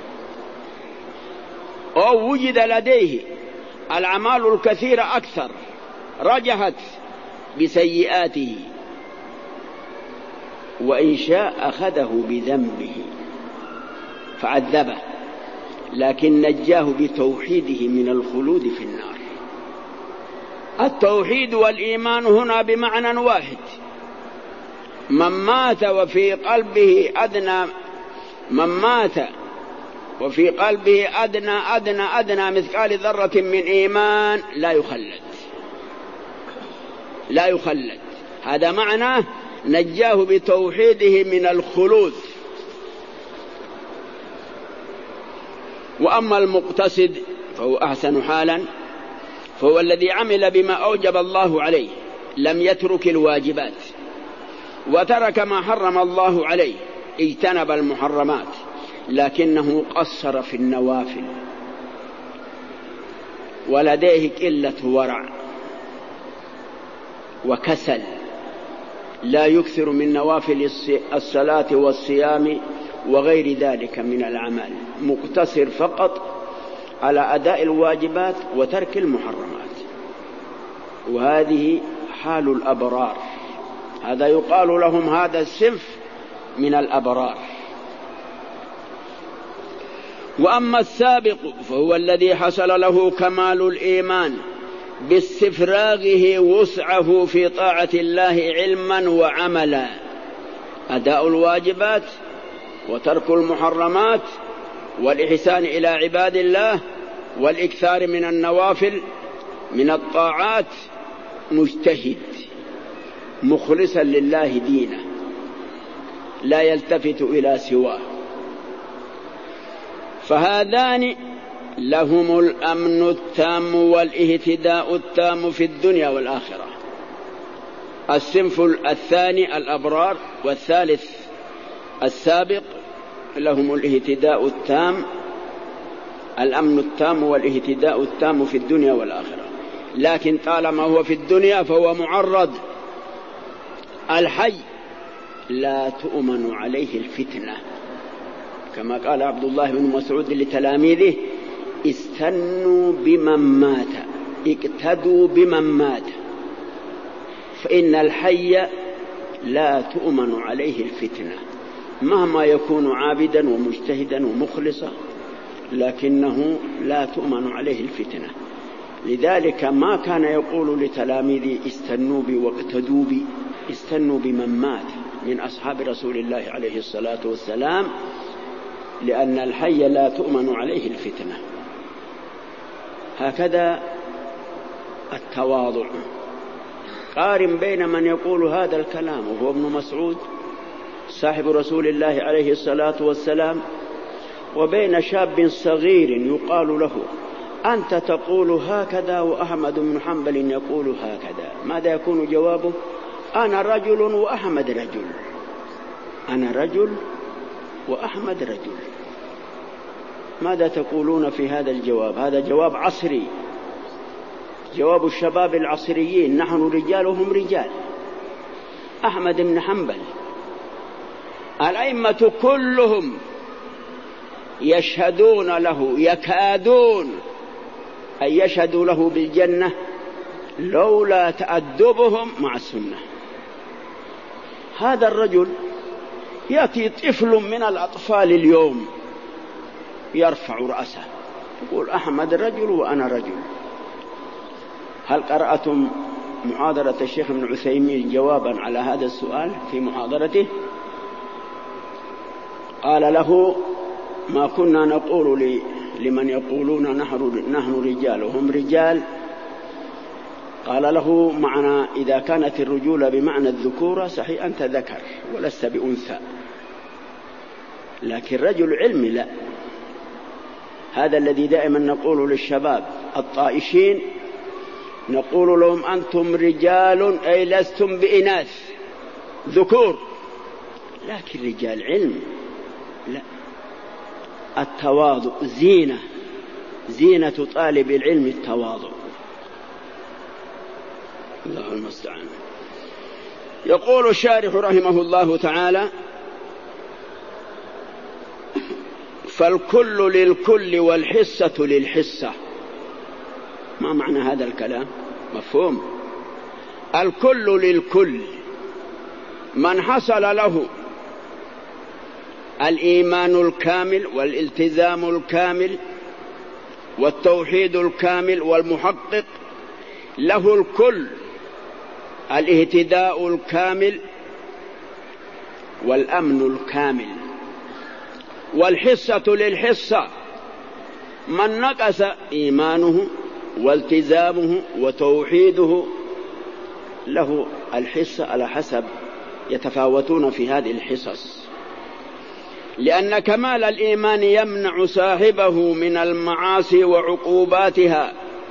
أو وجد لديه الأعمال الكثيرة أكثر رجحت بسيئاته، وإن شاء أخذه بذنبه فعذبه، لكن نجاه بتوحيده من الخلود في النار. التوحيد والإيمان هنا بمعنى واحد. من مات وفي قلبه أدنى من مات وفي قلبه أدنى أدنى أدنى مثقال ذرة من إيمان لا يخلد، لا يخلد. هذا معناه نجاه بتوحيده من الخلود. وأما المقتصد فهو أحسن حالا، فهو الذي عمل بما أوجب الله عليه، لم يترك الواجبات وترك ما حرم الله عليه، اجتنب المحرمات، لكنه قصر في النوافل، ولديه قلة ورع وكسل، لا يكثر من نوافل الصلاة والصيام وغير ذلك من الأعمال، مقتصر فقط على أداء الواجبات وترك المحرمات. وهذه حال الأبرار، هذا يقال لهم هذا الصنف من الأبرار. وأما السابق فهو الذي حصل له كمال الإيمان باستفراغه وسعه في طاعة الله علما وعملا، أداء الواجبات وترك المحرمات والإحسان إلى عباد الله والإكثار من النوافل من الطاعات، مجتهد مخلصا لله دينه لا يلتفت إلى سواه. فهذان لهم الأمن التام والاهتداء التام في الدنيا والآخرة. الصنف الثاني الأبرار، والثالث السابق لهم الاهتداء التام، الأمن التام والاهتداء التام في الدنيا والآخرة، لكن طالما هو في الدنيا فهو معرض. الحي لا تؤمن عليه الفتنة، كما قال عبد الله بن مسعود لتلاميذه: استنوا بمن مات، اقتدوا بمن مات، فإن الحي لا تؤمن عليه الفتنة، مهما يكون عابدا ومجتهدا ومخلصا لكنه لا تؤمن عليه الفتنة. لذلك ما كان يقول لتلاميذه: استنوا بي واقتدوا بي، استنوا بمن مات من أصحاب رسول الله عليه الصلاة والسلام، لأن الحي لا تؤمن عليه الفتنة. هكذا التواضع. قارن بين من يقول هذا الكلام وهو ابن مسعود صاحب رسول الله عليه الصلاة والسلام، وبين شاب صغير يقال له: أنت تقول هكذا وأحمد بن حنبل يقول هكذا، ماذا يكون جوابه؟ أنا رجل وأحمد رجل، أنا رجل وأحمد رجل. ماذا تقولون في هذا الجواب؟ هذا جواب عصري، جواب الشباب العصريين: نحن رجال وهم رجال. أحمد بن حنبل الأئمة كلهم يشهدون له، يكادون أن يشهدوا له بالجنة لولا تأدبهم مع السنة. هذا الرجل يأتي طفل من الأطفال اليوم يرفع رأسه يقول: أحمد رجل وأنا رجل. هل قرأتم محاضرة الشيخ ابن عثيمين جوابا على هذا السؤال في محاضرته؟ قال له: ما كنا نقول لمن يقولون نحن رجال وهم رجال، قال له: معنى إذا كانت الرجولة بمعنى الذكورة صحيح أنت ذكر ولست بأنثى، لكن رجل علم لا. هذا الذي دائما نقول للشباب الطائشين، نقول لهم: أنتم رجال أي لستم بإناث ذكور، لكن رجال علم لا. التواضع زينة، زينة طالب العلم التواضع. الله المستعان. يقول الشارح رحمه الله تعالى: فالكل للكل والحصة للحصة. ما معنى هذا الكلام؟ مفهوم. الكل للكل، من حصل له الإيمان الكامل والالتزام الكامل والتوحيد الكامل والمحقق، له الكل، الاهتداء الكامل والأمن الكامل. والحصة للحصة، من نقص إيمانه والتزامه وتوحيده له الحصة على حسب، يتفاوتون في هذه الحصص، لأن كمال الإيمان يمنع صاحبه من المعاصي وعقوباتها،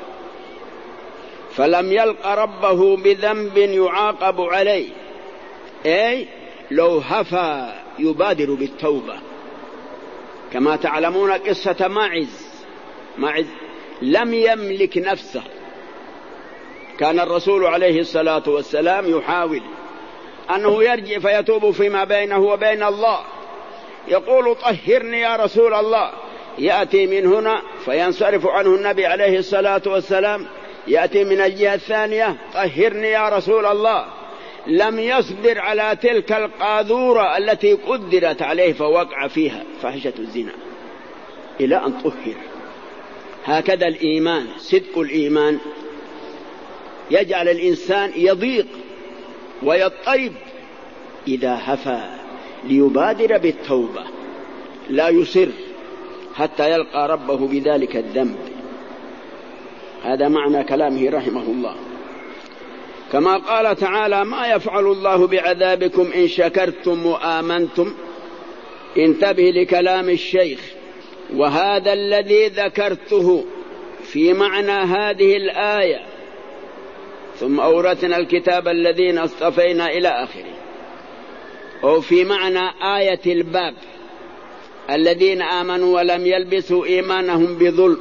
فلم يلق ربه بذنب يعاقب عليه، أي لو هفى يبادر بالتوبة. كما تعلمون قصة ماعز، ماعز لم يملك نفسه، كان الرسول عليه الصلاة والسلام يحاول أنه يرجع فيتوب فيما بينه وبين الله، يقول: طهرني يا رسول الله، يأتي من هنا فينصرف عنه النبي عليه الصلاة والسلام، يأتي من الجهة الثانية: طهرني يا رسول الله. لم يصبر على تلك القاذورة التي قدرت عليه فوقع فيها فاحشة الزنا إلى أن طهر. هكذا الإيمان، صدق الإيمان يجعل الإنسان يضيق ويضطرب إذا هفى ليبادر بالتوبة، لا يصر حتى يلقى ربه بذلك الذنب. هذا معنى كلامه رحمه الله. كما قال تعالى: ما يفعل الله بعذابكم إن شكرتم وآمنتم. انتبه لكلام الشيخ: وهذا الذي ذكرته في معنى هذه الآية، ثم أورثنا الكتاب الذين اصطفينا إلى آخره، أو في معنى آية الباب: الذين آمنوا ولم يلبسوا إيمانهم بظلم.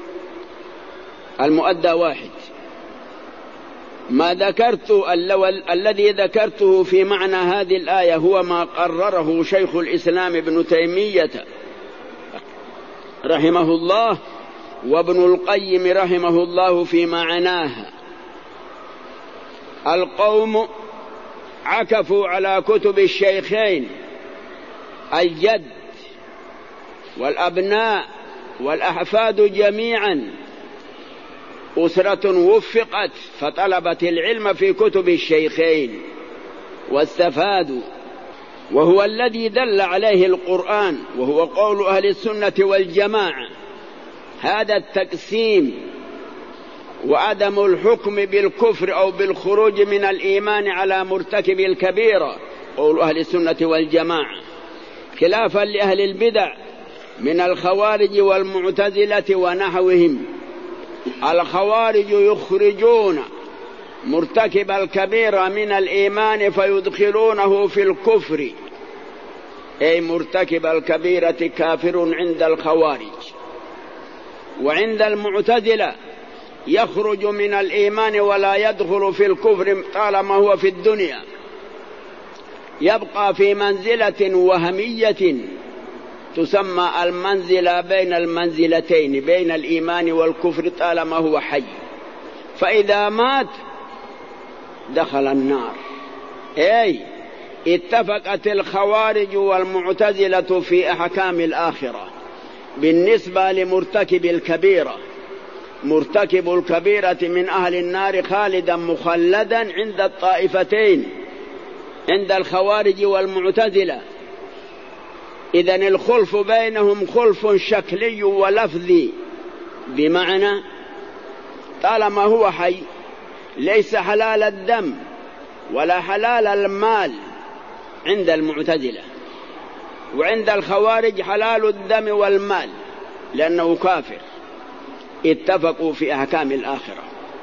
المؤدى واحد. ما ذكرت الذي ذكرته في معنى هذه الآية هو ما قرره شيخ الإسلام ابن تيمية رحمه الله وابن القيم رحمه الله في معناها. القوم عكفوا على كتب الشيخين، الجد والأبناء والأحفاد جميعا أسرة وفقت فطلبت العلم في كتب الشيخين واستفادوا، وهو الذي دل عليه القرآن، وهو قول أهل السنة والجماعة. هذا التقسيم وعدم الحكم بالكفر أو بالخروج من الإيمان على مرتكب الكبيرة قول أهل السنة والجماعة، خلافا لأهل البدع من الخوارج والمعتزلة ونحوهم. الخوارج يخرجون مرتكب الكبيرة من الإيمان فيدخلونه في الكفر، أي مرتكب الكبيرة كافر عند الخوارج. وعند المعتزلة يخرج من الإيمان ولا يدخل في الكفر طالما هو في الدنيا، يبقى في منزلة وهمية تسمى المنزلة بين المنزلتين، بين الإيمان والكفر طالما هو حي، فإذا مات دخل النار. أي اتفقت الخوارج والمعتزلة في أحكام الآخرة بالنسبة لمرتكب الكبيرة. مرتكب الكبيرة من أهل النار خالدا مخلدا عند الطائفتين، عند الخوارج والمعتزلة. إذن الخلف بينهم خلف شكلي ولفظي، بمعنى طالما هو حي ليس حلال الدم ولا حلال المال عند المعتزلة، وعند الخوارج حلال الدم والمال لأنه كافر. اتفقوا في أحكام الآخرة.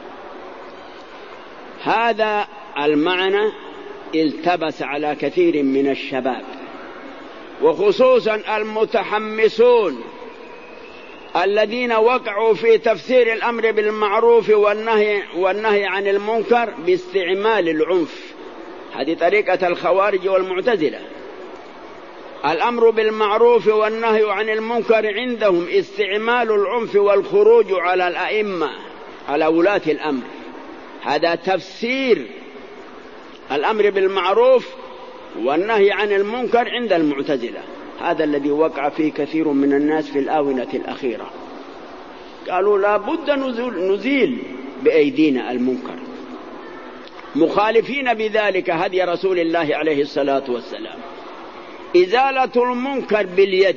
هذا المعنى التبس على كثير من الشباب، وخصوصا المتحمسون الذين وقعوا في تفسير الأمر بالمعروف والنهي, والنهي عن المنكر باستعمال العنف. هذه طريقة الخوارج والمعتزلة. الأمر بالمعروف والنهي عن المنكر عندهم استعمال العنف والخروج على الأئمة، على ولاة الأمر. هذا تفسير الأمر بالمعروف والنهي عن المنكر عند المعتزلة. هذا الذي وقع فيه كثير من الناس في الآونة الأخيرة. قالوا لا بد نزيل بأيدينا المنكر، مخالفين بذلك هدي رسول الله عليه الصلاة والسلام. إزالة المنكر باليد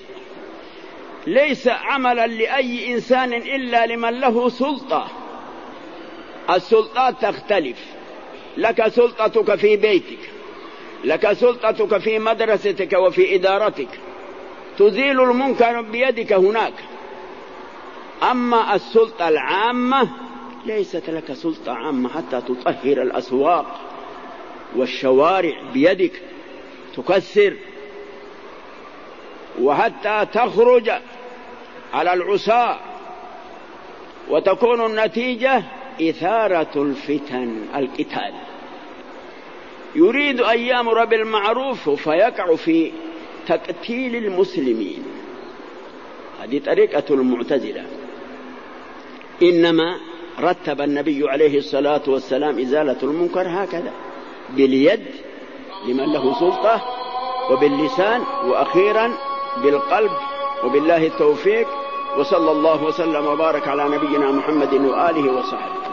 ليس عملا لأي إنسان إلا لمن له سلطة. السلطات تختلف، لك سلطتك في بيتك، لك سلطتك في مدرستك وفي إدارتك، تزيل المنكر بيدك هناك. أما السلطة العامة ليست لك سلطة عامة حتى تطهر الأسواق والشوارع بيدك، تكسر، وحتى تخرج على العصاة، وتكون النتيجة إثارة الفتن، القتال. يريد أن يأمر بالمعروف فيقع في تقتيل المسلمين. هذه طريقة المعتزلة. إنما رتب النبي عليه الصلاة والسلام إزالة المنكر هكذا: باليد لمن له سلطة، وباللسان، وأخيرا بالقلب. وبالله التوفيق، وصلى الله وسلم وبارك على نبينا محمد وآله وصحبه.